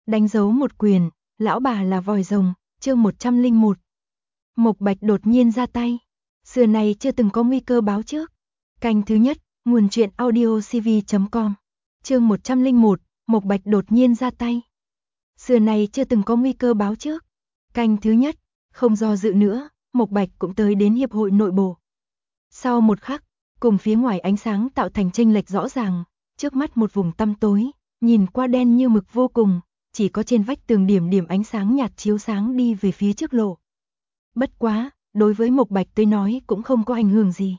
Đánh dấu một quyền, lão bà là vòi rồng, chương 101. Mộc Bạch đột nhiên ra tay. Xưa này chưa từng có nguy cơ báo trước. Canh thứ nhất, nguồn truyện audiocv.com. Chương 101, Mộc Bạch đột nhiên ra tay. Xưa này chưa từng có nguy cơ báo trước. Canh thứ nhất, không do dự nữa, Mộc Bạch cũng tới đến hiệp hội nội bộ. Sau một khắc, cùng phía ngoài ánh sáng tạo thành chênh lệch rõ ràng, trước mắt một vùng tăm tối, nhìn qua đen như mực vô cùng, chỉ có trên vách tường điểm điểm ánh sáng nhạt chiếu sáng đi về phía trước lộ. Bất quá, đối với Mộc Bạch tới nói cũng không có ảnh hưởng gì.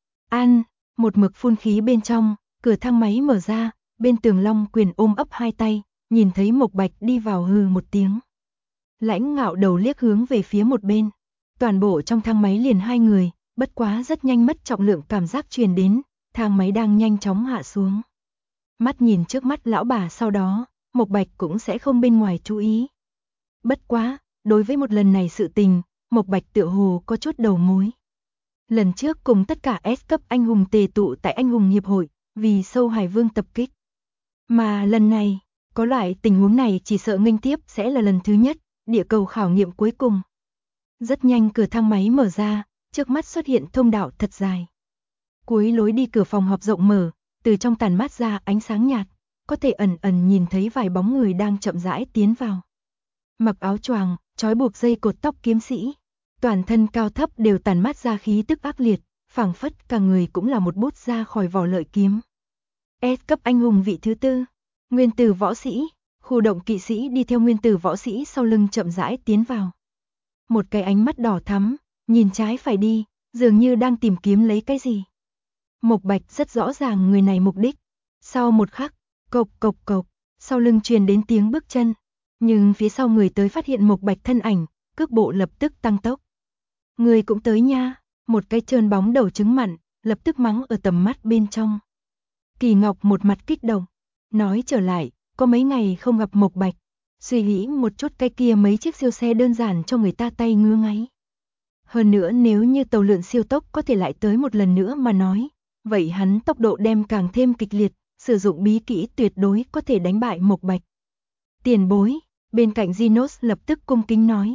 Một mực phun khí bên trong, cửa thang máy mở ra, bên tường Long Quyền ôm ấp hai tay, nhìn thấy Mộc Bạch đi vào hừ một tiếng. Lãnh Ngạo đầu liếc hướng về phía một bên. Toàn bộ trong thang máy liền hai người, bất quá rất nhanh mất trọng lượng cảm giác truyền đến, thang máy đang nhanh chóng hạ xuống. Mắt nhìn trước mắt lão bà sau đó, Mộc Bạch cũng sẽ không bên ngoài chú ý. Bất quá, đối với một lần này sự tình, Mộc Bạch tựa hồ có chút đầu mối. Lần trước cùng tất cả S cấp anh hùng tề tụ tại anh hùng hiệp hội, vì Sâu Hải Vương tập kích. Mà lần này, có loại tình huống này chỉ sợ nghênh tiếp sẽ là lần thứ nhất, địa cầu khảo nghiệm cuối cùng. Rất nhanh cửa thang máy mở ra, trước mắt xuất hiện thông đạo thật dài. Cuối lối đi cửa phòng họp rộng mở, từ trong tàn mát ra ánh sáng nhạt, có thể ẩn ẩn nhìn thấy vài bóng người đang chậm rãi tiến vào. Mặc áo choàng, trói buộc dây cột tóc kiếm sĩ, toàn thân cao thấp đều tàn mát ra khí tức ác liệt, phảng phất cả người cũng là một bút ra khỏi vỏ lợi kiếm. S cấp anh hùng vị thứ tư, Nguyên Tử võ sĩ, khu động kỵ sĩ đi theo Nguyên Tử võ sĩ sau lưng chậm rãi tiến vào. Một cái ánh mắt đỏ thắm, nhìn trái phải đi, dường như đang tìm kiếm lấy cái gì. Mộc Bạch rất rõ ràng người này mục đích. Sau một khắc, cộc cộc cộc, sau lưng truyền đến tiếng bước chân, nhưng phía sau người tới phát hiện Mộc Bạch thân ảnh, cước bộ lập tức tăng tốc. Người cũng tới nha, một cái trơn bóng đầu trứng mặn, lập tức mắng ở tầm mắt bên trong. Kỳ Ngọc một mặt kích động, nói trở lại, có mấy ngày không gặp Mộc Bạch, suy nghĩ một chút cái kia mấy chiếc siêu xe đơn giản cho người ta tay ngứa ngáy. Hơn nữa nếu như tàu lượn siêu tốc có thể lại tới một lần nữa mà nói, vậy hắn tốc độ đem càng thêm kịch liệt, sử dụng bí kỹ tuyệt đối có thể đánh bại Mộc Bạch. Tiền bối, bên cạnh Genos lập tức cung kính nói.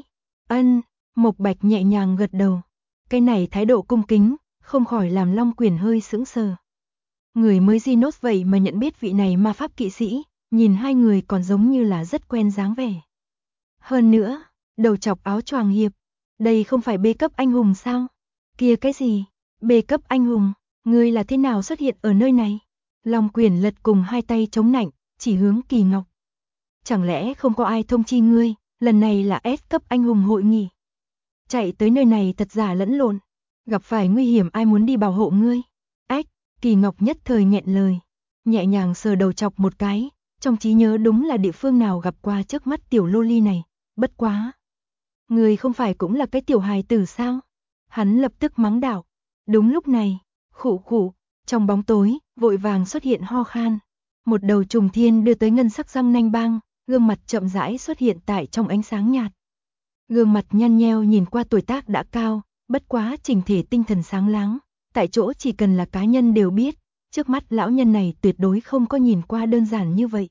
Mộc Bạch nhẹ nhàng gật đầu. Cái này thái độ cung kính, không khỏi làm Long Quyền hơi sững sờ. Người mới Genos vậy mà nhận biết vị này ma pháp kỵ sĩ, nhìn hai người còn giống như là rất quen dáng vẻ. Hơn nữa, đầu chọc áo choàng hiệp, đây không phải B cấp anh hùng sao? Kia cái gì? B cấp anh hùng, ngươi là thế nào xuất hiện ở nơi này? Long Quyền lật cùng hai tay chống nạnh, chỉ hướng Kỳ Ngọc. Chẳng lẽ không có ai thông chi ngươi, lần này là S cấp anh hùng hội nghị. Chạy tới nơi này thật giả lẫn lộn, gặp phải nguy hiểm ai muốn đi bảo hộ ngươi? Kỳ Ngọc nhất thời nghẹn lời, nhẹ nhàng sờ đầu chọc một cái, trong trí nhớ đúng là địa phương nào gặp qua trước mắt tiểu loli này, bất quá. Ngươi không phải cũng là cái tiểu hài tử sao? Hắn lập tức mắng đạo. Đúng lúc này, khụ khụ, trong bóng tối, vội vàng xuất hiện ho khan. Một đầu trùng thiên đưa tới ngân sắc răng nanh băng, gương mặt chậm rãi xuất hiện tại trong ánh sáng nhạt. Gương mặt nhăn nheo nhìn qua tuổi tác đã cao, bất quá chỉnh thể tinh thần sáng láng, tại chỗ chỉ cần là cá nhân đều biết, trước mắt lão nhân này tuyệt đối không có nhìn qua đơn giản như vậy.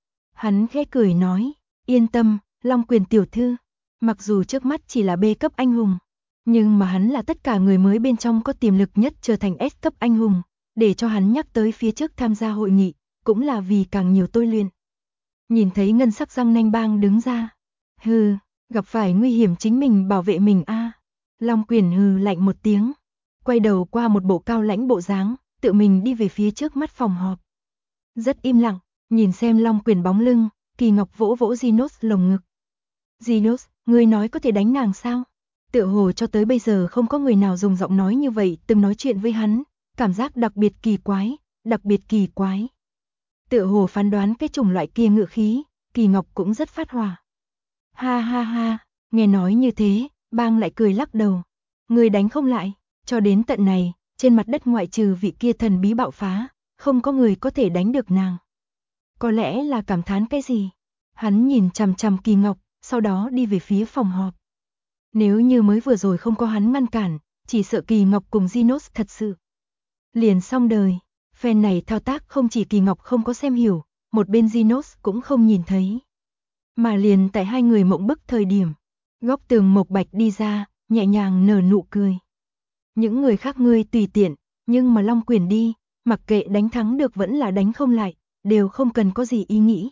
Hắn khẽ cười nói, yên tâm, Long Quyền tiểu thư, mặc dù trước mắt chỉ là B cấp anh hùng, nhưng mà hắn là tất cả người mới bên trong có tiềm lực nhất trở thành S cấp anh hùng, để cho hắn nhắc tới phía trước tham gia hội nghị, cũng là vì càng nhiều tôi luyện. Nhìn thấy ngân sắc răng nanh bang đứng ra, hừ, gặp phải nguy hiểm chính mình bảo vệ mình a. Long Quyền hừ lạnh một tiếng, quay đầu qua một bộ cao lãnh bộ dáng, tự mình đi về phía trước mắt phòng họp. Rất im lặng, nhìn xem Long Quyền bóng lưng, Kỳ Ngọc vỗ vỗ Genos lồng ngực. Genos, ngươi nói có thể đánh nàng sao? Tựa hồ cho tới bây giờ không có người nào dùng giọng nói như vậy từng nói chuyện với hắn, cảm giác đặc biệt kỳ quái, đặc biệt kỳ quái. Tựa hồ phán đoán cái chủng loại kia ngựa khí, Kỳ Ngọc cũng rất phát hỏa. Ha ha ha, nghe nói như thế, bang lại cười lắc đầu. Người đánh không lại, cho đến tận này, trên mặt đất ngoại trừ vị kia thần bí bạo phá, không có người có thể đánh được nàng. Có lẽ là cảm thán cái gì? Hắn nhìn chằm chằm Kỳ Ngọc, sau đó đi về phía phòng họp. Nếu như mới vừa rồi không có hắn ngăn cản, chỉ sợ Kỳ Ngọc cùng Genos thật sự liền xong đời. Phen này thao tác không chỉ Kỳ Ngọc không có xem hiểu, một bên Genos cũng không nhìn thấy. Mà liền tại hai người mộng bức thời điểm, góc tường Mộc Bạch đi ra, nhẹ nhàng nở nụ cười. Những người khác ngươi tùy tiện, nhưng mà Long Quyền đi, mặc kệ đánh thắng được vẫn là đánh không lại, đều không cần có gì ý nghĩ.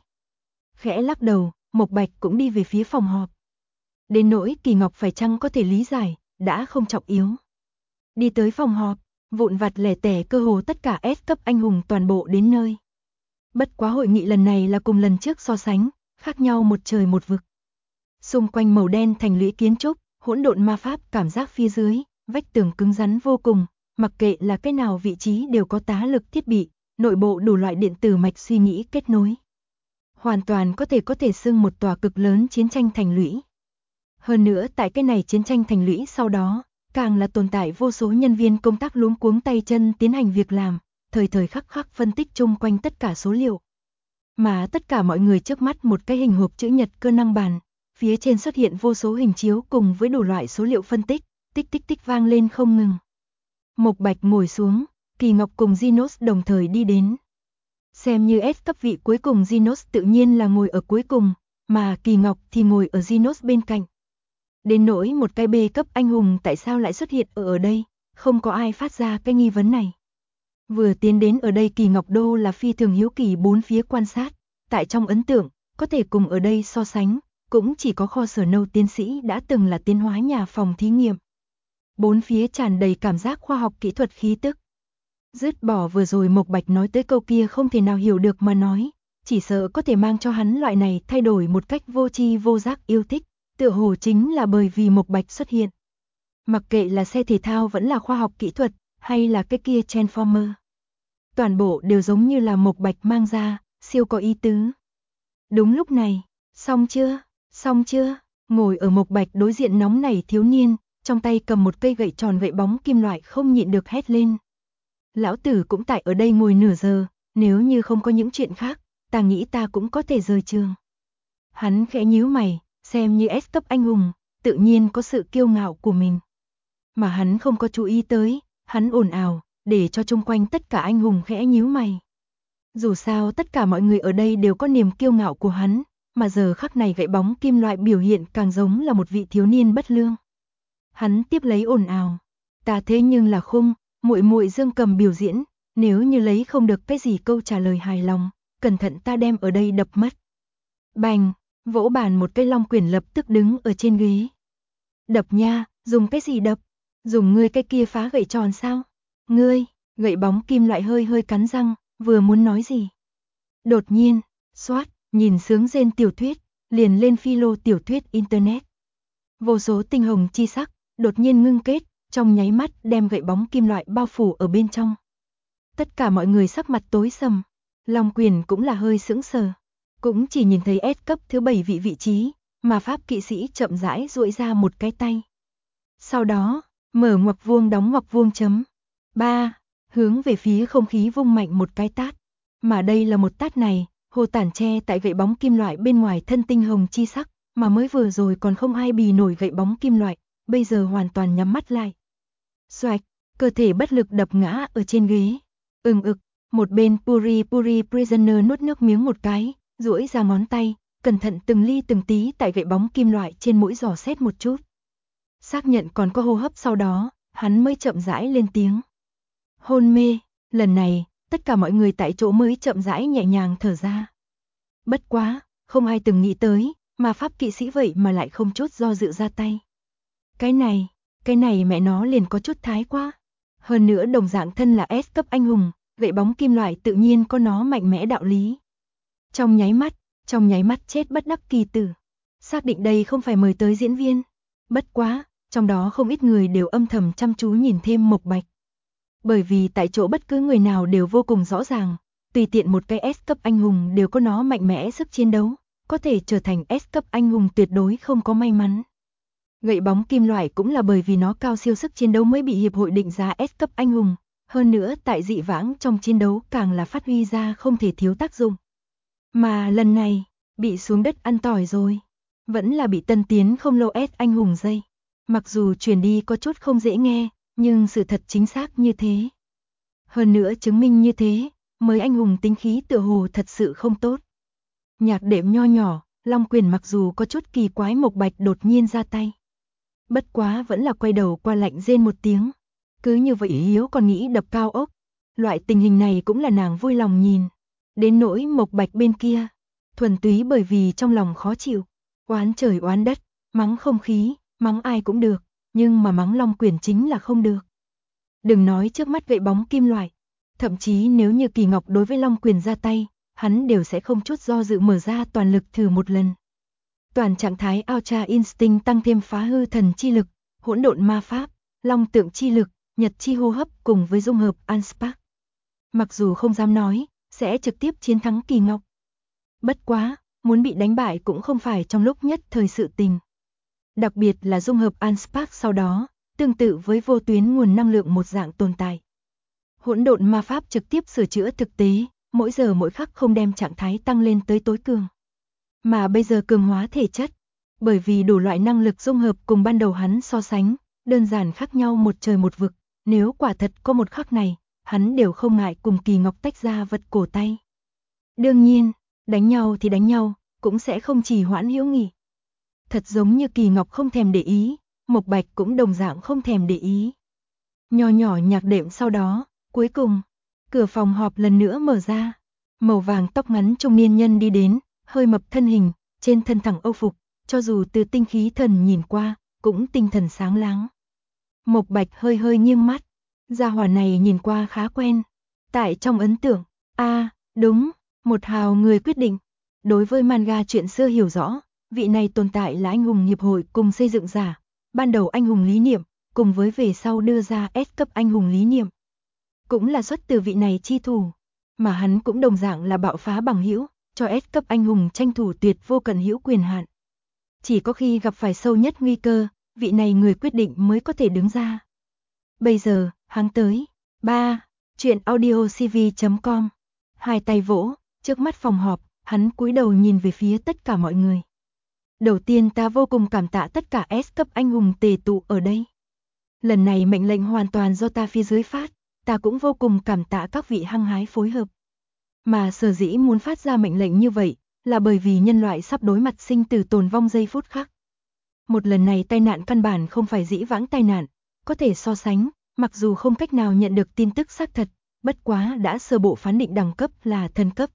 Khẽ lắc đầu, Mộc Bạch cũng đi về phía phòng họp. Đến nỗi Kỳ Ngọc phải chăng có thể lý giải, đã không trọng yếu. Đi tới phòng họp, vụn vặt lẻ tẻ cơ hồ tất cả S cấp anh hùng toàn bộ đến nơi. Bất quá hội nghị lần này là cùng lần trước so sánh, khác nhau một trời một vực. Xung quanh màu đen thành lũy kiến trúc, hỗn độn ma pháp cảm giác phía dưới, vách tường cứng rắn vô cùng, mặc kệ là cái nào vị trí đều có tá lực thiết bị, nội bộ đủ loại điện tử mạch suy nghĩ kết nối. Hoàn toàn có thể xưng một tòa cực lớn chiến tranh thành lũy. Hơn nữa tại cái này chiến tranh thành lũy sau đó, càng là tồn tại vô số nhân viên công tác luống cuống tay chân tiến hành việc làm, thời thời khắc khắc phân tích chung quanh tất cả số liệu. Mà tất cả mọi người trước mắt một cái hình hộp chữ nhật cơ năng bàn, phía trên xuất hiện vô số hình chiếu cùng với đủ loại số liệu phân tích, tích tích tích vang lên không ngừng. Mộc Bạch ngồi xuống, Kỳ Ngọc cùng Genos đồng thời đi đến. Xem như S cấp vị cuối cùng Genos tự nhiên là ngồi ở cuối cùng, mà Kỳ Ngọc thì ngồi ở Genos bên cạnh. Đến nỗi một cái B cấp anh hùng tại sao lại xuất hiện ở đây, không có ai phát ra cái nghi vấn này. Vừa tiến đến ở đây Kỳ Ngọc Đô là phi thường hiếu kỳ bốn phía quan sát, tại trong ấn tượng, có thể cùng ở đây so sánh, cũng chỉ có kho sở nâu tiến sĩ đã từng là tiến hóa nhà phòng thí nghiệm. Bốn phía tràn đầy cảm giác khoa học kỹ thuật khí tức. Dứt bỏ vừa rồi Mộc Bạch nói tới câu kia không thể nào hiểu được mà nói, chỉ sợ có thể mang cho hắn loại này thay đổi một cách vô tri vô giác yêu thích, tựa hồ chính là bởi vì Mộc Bạch xuất hiện. Mặc kệ là xe thể thao vẫn là khoa học kỹ thuật, hay là cái kia Transformer. Toàn bộ đều giống như là Mộc Bạch mang ra, siêu có ý tứ. Đúng lúc này, xong chưa, ngồi ở Mộc Bạch đối diện nóng nảy thiếu niên, trong tay cầm một cây gậy tròn gậy bóng kim loại không nhịn được hét lên. Lão tử cũng tại ở đây ngồi nửa giờ, nếu như không có những chuyện khác, ta nghĩ ta cũng có thể rời trường. Hắn khẽ nhíu mày, xem như S cấp anh hùng, tự nhiên có sự kiêu ngạo của mình. Mà hắn không có chú ý tới, hắn ồn ào, để cho chung quanh tất cả anh hùng khẽ nhíu mày. Dù sao tất cả mọi người ở đây đều có niềm kiêu ngạo của hắn, mà giờ khắc này gậy bóng kim loại biểu hiện càng giống là một vị thiếu niên bất lương. Hắn tiếp lấy ồn ào, ta thế nhưng là khung, muội muội Dương Cầm biểu diễn, nếu như lấy không được cái gì câu trả lời hài lòng, cẩn thận ta đem ở đây đập mất. Bành, vỗ bàn một cây long quyển lập tức đứng ở trên ghế. Đập nha, dùng cái gì đập? Dùng ngươi cái kia phá gậy tròn sao? Ngươi, gậy bóng kim loại hơi hơi cắn răng, vừa muốn nói gì. Đột nhiên, xoát, nhìn sướng rên tiểu thuyết, liền lên philo tiểu thuyết internet. Vô số tinh hồng chi sắc, đột nhiên ngưng kết, trong nháy mắt đem gậy bóng kim loại bao phủ ở bên trong. Tất cả mọi người sắc mặt tối sầm, Long Quyền cũng là hơi sững sờ, cũng chỉ nhìn thấy S cấp thứ 7 vị trí, mà pháp kỵ sĩ chậm rãi duỗi ra một cái tay. Sau đó, mở ngoặc vuông đóng ngoặc vuông chấm. 3, hướng về phía không khí vung mạnh một cái tát. Mà đây là một tát này, hồ tản che tại gậy bóng kim loại bên ngoài thân tinh hồng chi sắc, mà mới vừa rồi còn không ai bì nổi gậy bóng kim loại, bây giờ hoàn toàn nhắm mắt lại. Xoạch, cơ thể bất lực đập ngã ở trên ghế. Ực, một bên Puri Prisoner nuốt nước miếng một cái, duỗi ra ngón tay, cẩn thận từng ly từng tí tại gậy bóng kim loại trên mũi dò xét một chút. Xác nhận còn có hô hấp sau đó, hắn mới chậm rãi lên tiếng. Hôn mê, lần này, tất cả mọi người tại chỗ mới chậm rãi nhẹ nhàng thở ra. Bất quá, không ai từng nghĩ tới, mà pháp kỵ sĩ vậy mà lại không chút do dự ra tay. Cái này mẹ nó liền có chút thái quá. Hơn nữa đồng dạng thân là S cấp anh hùng, gậy bóng kim loại tự nhiên có nó mạnh mẽ đạo lý. Trong nháy mắt chết bất đắc kỳ tử. Xác định đây không phải mời tới diễn viên. Bất quá, trong đó không ít người đều âm thầm chăm chú nhìn thêm Mộc Bạch. Bởi vì tại chỗ bất cứ người nào đều vô cùng rõ ràng, tùy tiện một cái S cấp anh hùng đều có nó mạnh mẽ sức chiến đấu, có thể trở thành S cấp anh hùng tuyệt đối không có may mắn. Gậy bóng kim loại cũng là bởi vì nó cao siêu sức chiến đấu mới bị hiệp hội định giá S cấp anh hùng, hơn nữa tại dị vãng trong chiến đấu càng là phát huy ra không thể thiếu tác dụng. Mà lần này, bị xuống đất ăn tỏi rồi, vẫn là bị tân tiến không lâu S anh hùng dây. Mặc dù truyền đi có chút không dễ nghe, nhưng sự thật chính xác như thế. Hơn nữa chứng minh như thế, mới anh hùng tính khí tựa hồ thật sự không tốt. Nhạc đệm nho nhỏ, Long Quyền mặc dù có chút kỳ quái Mộc Bạch đột nhiên ra tay. Bất quá vẫn là quay đầu qua lạnh rên một tiếng. Cứ như vậy yếu còn nghĩ đập cao ốc. Loại tình hình này cũng là nàng vui lòng nhìn. Đến nỗi Mộc Bạch bên kia, thuần túy bởi vì trong lòng khó chịu. Oán trời oán đất, mắng không khí, mắng ai cũng được. Nhưng mà mắng Long Quyền chính là không được. Đừng nói trước mắt gậy bóng kim loại. Thậm chí nếu như Kỳ Ngọc đối với Long Quyền ra tay, hắn đều sẽ không chút do dự mở ra toàn lực thử một lần. Toàn trạng thái Ultra Instinct tăng thêm phá hư thần chi lực, hỗn độn ma pháp, long tượng chi lực, nhật chi hô hấp cùng với dung hợp Anspark. Mặc dù không dám nói, sẽ trực tiếp chiến thắng Kỳ Ngọc. Bất quá, muốn bị đánh bại cũng không phải trong lúc nhất thời sự tình. Đặc biệt là dung hợp Anspark sau đó, tương tự với vô tuyến nguồn năng lượng một dạng tồn tại. Hỗn độn ma pháp trực tiếp sửa chữa thực tế, mỗi giờ mỗi khắc không đem trạng thái tăng lên tới tối cường. Mà bây giờ cường hóa thể chất, bởi vì đủ loại năng lực dung hợp cùng ban đầu hắn so sánh, đơn giản khác nhau một trời một vực, nếu quả thật có một khắc này, hắn đều không ngại cùng Kỳ Ngọc tách ra vật cổ tay. Đương nhiên, đánh nhau thì đánh nhau, cũng sẽ không trì hoãn hữu nghị. Thật giống như Kỳ Ngọc không thèm để ý, Mộc Bạch cũng đồng dạng không thèm để ý. Nho nhỏ nhạc đệm sau đó, cuối cùng, cửa phòng họp lần nữa mở ra. Màu vàng tóc ngắn trung niên nhân đi đến, hơi mập thân hình, trên thân thẳng âu phục, cho dù từ tinh khí thần nhìn qua, cũng tinh thần sáng láng. Mộc Bạch hơi hơi nghiêng mắt, gia hỏa này nhìn qua khá quen. Tại trong ấn tượng, đúng, một hào người quyết định. Đối với manga chuyện xưa hiểu rõ, vị này tồn tại là anh hùng hiệp hội cùng xây dựng giả, ban đầu anh hùng lý niệm, cùng với về sau đưa ra S cấp anh hùng lý niệm. Cũng là xuất từ vị này chi thủ, mà hắn cũng đồng dạng là bạo phá bằng hữu, cho S cấp anh hùng tranh thủ tuyệt vô cận hữu quyền hạn. Chỉ có khi gặp phải sâu nhất nguy cơ, vị này người quyết định mới có thể đứng ra. Bây giờ, hắn tới. 3. Chuyện audiocv.com. Hai tay vỗ, trước mắt phòng họp, hắn cúi đầu nhìn về phía tất cả mọi người. Đầu tiên ta vô cùng cảm tạ tất cả S cấp anh hùng tề tụ ở đây. Lần này mệnh lệnh hoàn toàn do ta phía dưới phát, ta cũng vô cùng cảm tạ các vị hăng hái phối hợp. Mà sở dĩ muốn phát ra mệnh lệnh như vậy, là bởi vì nhân loại sắp đối mặt sinh tử tồn vong giây phút khắc. Một lần này tai nạn căn bản không phải dĩ vãng tai nạn, có thể so sánh, mặc dù không cách nào nhận được tin tức xác thật, bất quá đã sơ bộ phán định đẳng cấp là thần cấp.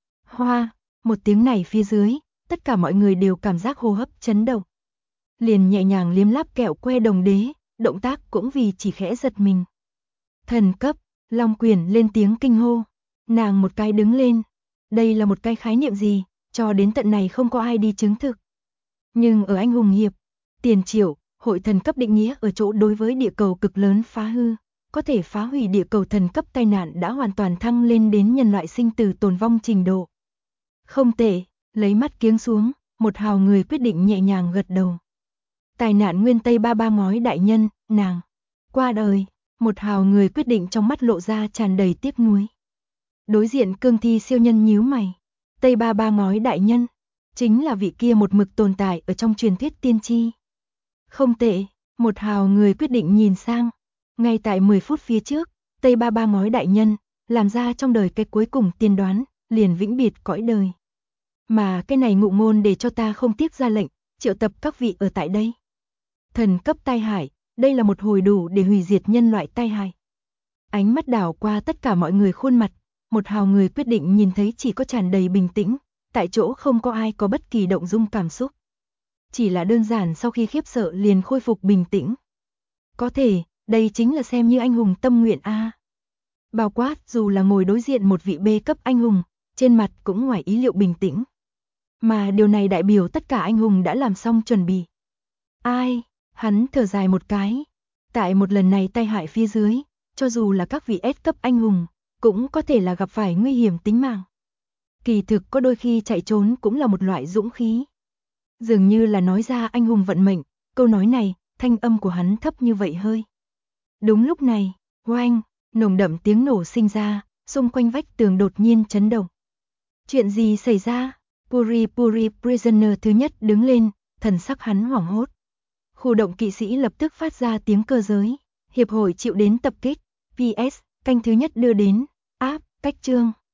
Hoa, một tiếng này phía dưới, tất cả mọi người đều cảm giác hô hấp chấn động. Liền nhẹ nhàng liếm láp kẹo que đồng đế, động tác cũng vì chỉ khẽ giật mình. Thần cấp, Long Quyền lên tiếng kinh hô. Nàng một cái đứng lên. Đây là một cái khái niệm gì, cho đến tận này không có ai đi chứng thực. Nhưng ở anh hùng hiệp, tiền triệu, hội thần cấp định nghĩa ở chỗ đối với địa cầu cực lớn phá hư, có thể phá hủy địa cầu thần cấp tai nạn đã hoàn toàn thăng lên đến nhân loại sinh tử tồn vong trình độ. Không tệ, lấy mắt kiếng xuống, một hào người quyết định nhẹ nhàng gật đầu. Tai nạn nguyên Tây Ba Ba ngói đại nhân, nàng qua đời, một hào người quyết định trong mắt lộ ra tràn đầy tiếc nuối. Đối diện cương thi siêu nhân nhíu mày, Tây Ba Ba ngói đại nhân, chính là vị kia một mực tồn tại ở trong truyền thuyết tiên tri. Không tệ, một hào người quyết định nhìn sang, ngay tại 10 phút phía trước, Tây Ba Ba ngói đại nhân, làm ra trong đời cái cuối cùng tiên đoán, liền vĩnh biệt cõi đời. Mà cái này ngụ ngôn để cho ta không tiếc ra lệnh, triệu tập các vị ở tại đây. Thần cấp tai hại, đây là một hồi đủ để hủy diệt nhân loại tai hại. Ánh mắt đảo qua tất cả mọi người khuôn mặt, một hào người quyết định nhìn thấy chỉ có tràn đầy bình tĩnh, tại chỗ không có ai có bất kỳ động dung cảm xúc. Chỉ là đơn giản sau khi khiếp sợ liền khôi phục bình tĩnh. Có thể, đây chính là xem như anh hùng tâm nguyện a. Bao quát dù là ngồi đối diện một vị B cấp anh hùng, trên mặt cũng ngoài ý liệu bình tĩnh. Mà điều này đại biểu tất cả anh hùng đã làm xong chuẩn bị. Ai, hắn thở dài một cái. Tại một lần này tai hại phía dưới, cho dù là các vị S cấp anh hùng, cũng có thể là gặp phải nguy hiểm tính mạng. Kỳ thực có đôi khi chạy trốn cũng là một loại dũng khí. Dường như là nói ra anh hùng vận mệnh, câu nói này, thanh âm của hắn thấp như vậy hơi. Đúng lúc này, oanh, nồng đậm tiếng nổ sinh ra, xung quanh vách tường đột nhiên chấn động. Chuyện gì xảy ra? Puri Prisoner thứ nhất đứng lên, thần sắc hắn hoảng hốt. Khu động kỵ sĩ lập tức phát ra tiếng cơ giới. Hiệp hội chịu đến tập kích. PS, canh thứ nhất đưa đến. Áp, cách chương.